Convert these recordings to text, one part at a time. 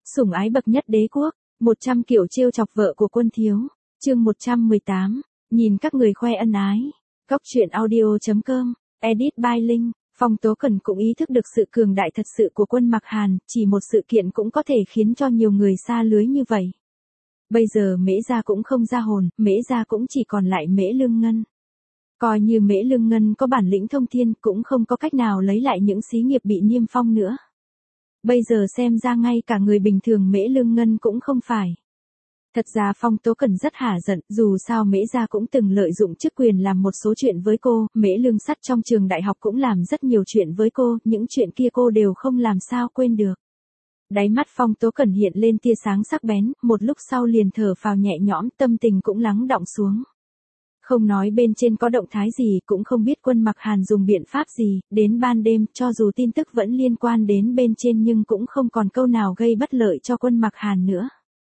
Sủng ái bậc nhất đế quốc, 100 kiểu trêu chọc vợ của quân thiếu. Chương 118, nhìn các người khoe ân ái. Góc truyện audio.com, edit by Linh. Phong Tố Cẩn cũng ý thức được sự cường đại thật sự của quân Mạc Hàn, chỉ một sự kiện cũng có thể khiến cho nhiều người xa lưới như vậy. Bây giờ Mễ gia cũng không ra hồn, Mễ gia cũng chỉ còn lại Mễ Lương Ngân. Coi như Mễ Lương Ngân có bản lĩnh thông thiên cũng không có cách nào lấy lại những xí nghiệp bị niêm phong nữa. Bây giờ xem ra ngay cả người bình thường Mễ Lương Ngân cũng không phải. Thật ra Phong Tố Cẩn rất hả giận, dù sao Mễ gia cũng từng lợi dụng chức quyền làm một số chuyện với cô, Mễ Lương Sắt trong trường đại học cũng làm rất nhiều chuyện với cô, những chuyện kia cô đều không làm sao quên được. Đáy mắt Phong Tố Cẩn hiện lên tia sáng sắc bén, một lúc sau liền thở phào nhẹ nhõm, tâm tình cũng lắng đọng xuống. Không nói bên trên có động thái gì, cũng không biết quân Mạc Hàn dùng biện pháp gì, đến ban đêm, cho dù tin tức vẫn liên quan đến bên trên nhưng cũng không còn câu nào gây bất lợi cho quân Mạc Hàn nữa.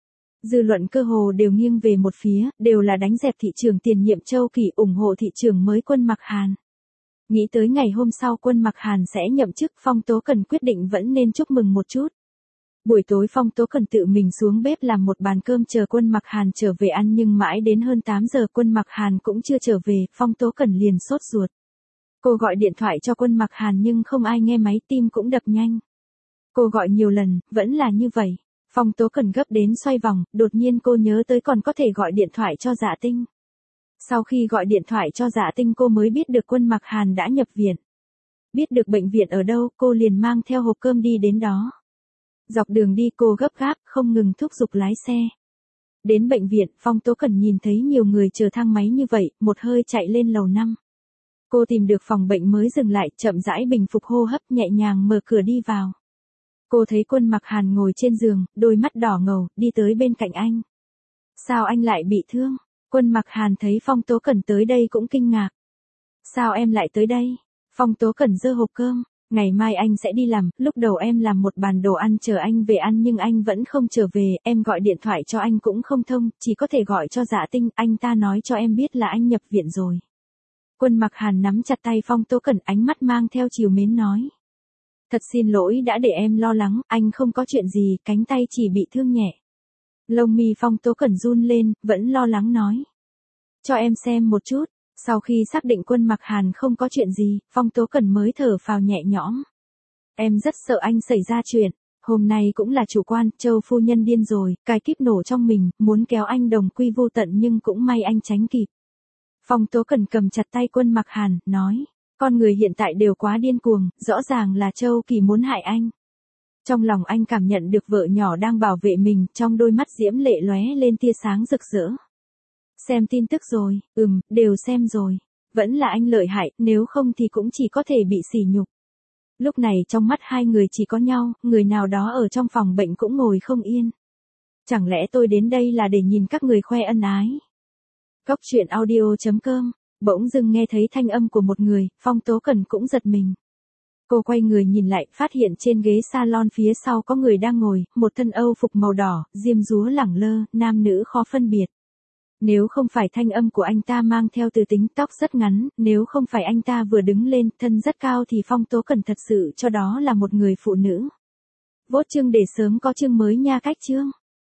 Dư luận cơ hồ đều nghiêng về một phía, đều là đánh dẹp thị trưởng tiền nhiệm Châu Kỳ, ủng hộ thị trưởng mới quân Mạc Hàn. Nghĩ tới ngày hôm sau quân Mạc Hàn sẽ nhậm chức, Phong Tố Cẩn quyết định vẫn nên chúc mừng một chút. Buổi tối Phong Tố Cẩn tự mình xuống bếp làm một bàn cơm chờ quân Mạc Hàn trở về ăn, nhưng mãi đến hơn 8 giờ quân Mạc Hàn cũng chưa trở về, Phong Tố Cẩn liền sốt ruột. Cô gọi điện thoại cho quân Mạc Hàn nhưng không ai nghe máy, tim cũng đập nhanh. Cô gọi nhiều lần, vẫn là như vậy. Phong Tố Cẩn gấp đến xoay vòng, đột nhiên cô nhớ tới còn có thể gọi điện thoại cho Dạ Tinh. Sau khi gọi điện thoại cho Dạ Tinh cô mới biết được quân Mạc Hàn đã nhập viện. Biết được bệnh viện ở đâu, cô liền mang theo hộp cơm đi đến đó. Dọc đường đi cô gấp gáp, không ngừng thúc giục lái xe. Đến bệnh viện, Phong Tố Cẩn nhìn thấy nhiều người chờ thang máy như vậy, một hơi chạy lên lầu 5. Cô tìm được phòng bệnh mới dừng lại, chậm rãi bình phục hô hấp, nhẹ nhàng mở cửa đi vào. Cô thấy quân Mạc Hàn ngồi trên giường, đôi mắt đỏ ngầu, đi tới bên cạnh anh. Sao anh lại bị thương? Quân Mạc Hàn thấy Phong Tố Cẩn tới đây cũng kinh ngạc. Sao em lại tới đây? Phong Tố Cẩn giơ hộp cơm. Ngày mai anh sẽ đi làm, lúc đầu em làm một bàn đồ ăn chờ anh về ăn nhưng anh vẫn không trở về, em gọi điện thoại cho anh cũng không thông, chỉ có thể gọi cho Dạ Tinh, anh ta nói cho em biết là anh nhập viện rồi. Quân Mạc Hàn nắm chặt tay Phong Tố Cẩn, ánh mắt mang theo trìu mến nói. Thật xin lỗi đã để em lo lắng, anh không có chuyện gì, cánh tay chỉ bị thương nhẹ. Lông mi Phong Tố Cẩn run lên, vẫn lo lắng nói. Cho em xem một chút. Sau khi xác định quân Mạc Hàn không có chuyện gì, Phong Tố Cẩn mới thở phào nhẹ nhõm. Em rất sợ anh xảy ra chuyện, hôm nay cũng là chủ quan, Châu phu nhân điên rồi, cái kíp nổ trong mình, muốn kéo anh đồng quy vô tận nhưng cũng may anh tránh kịp. Phong Tố Cẩn cầm chặt tay quân Mạc Hàn, nói, con người hiện tại đều quá điên cuồng, rõ ràng là Châu Kỳ muốn hại anh. Trong lòng anh cảm nhận được vợ nhỏ đang bảo vệ mình, trong đôi mắt diễm lệ lóe lên tia sáng rực rỡ. Xem tin tức rồi, đều xem rồi. Vẫn là anh lợi hại, nếu không thì cũng chỉ có thể bị sỉ nhục. Lúc này trong mắt hai người chỉ có nhau, người nào đó ở trong phòng bệnh cũng ngồi không yên. Chẳng lẽ tôi đến đây là để nhìn các người khoe ân ái? Góc truyện audio.com, bỗng dưng nghe thấy thanh âm của một người, Phong Tố Cẩn cũng giật mình. Cô quay người nhìn lại, phát hiện trên ghế salon phía sau có người đang ngồi, một thân Âu phục màu đỏ, diêm dúa lẳng lơ, nam nữ khó phân biệt. Nếu không phải thanh âm của anh ta mang theo từ tính, tóc rất ngắn, nếu không phải anh ta vừa đứng lên, thân rất cao thì Phong Tố Cẩn thật sự cho đó là một người phụ nữ. Vote chương để sớm có chương mới nha. Cách chương.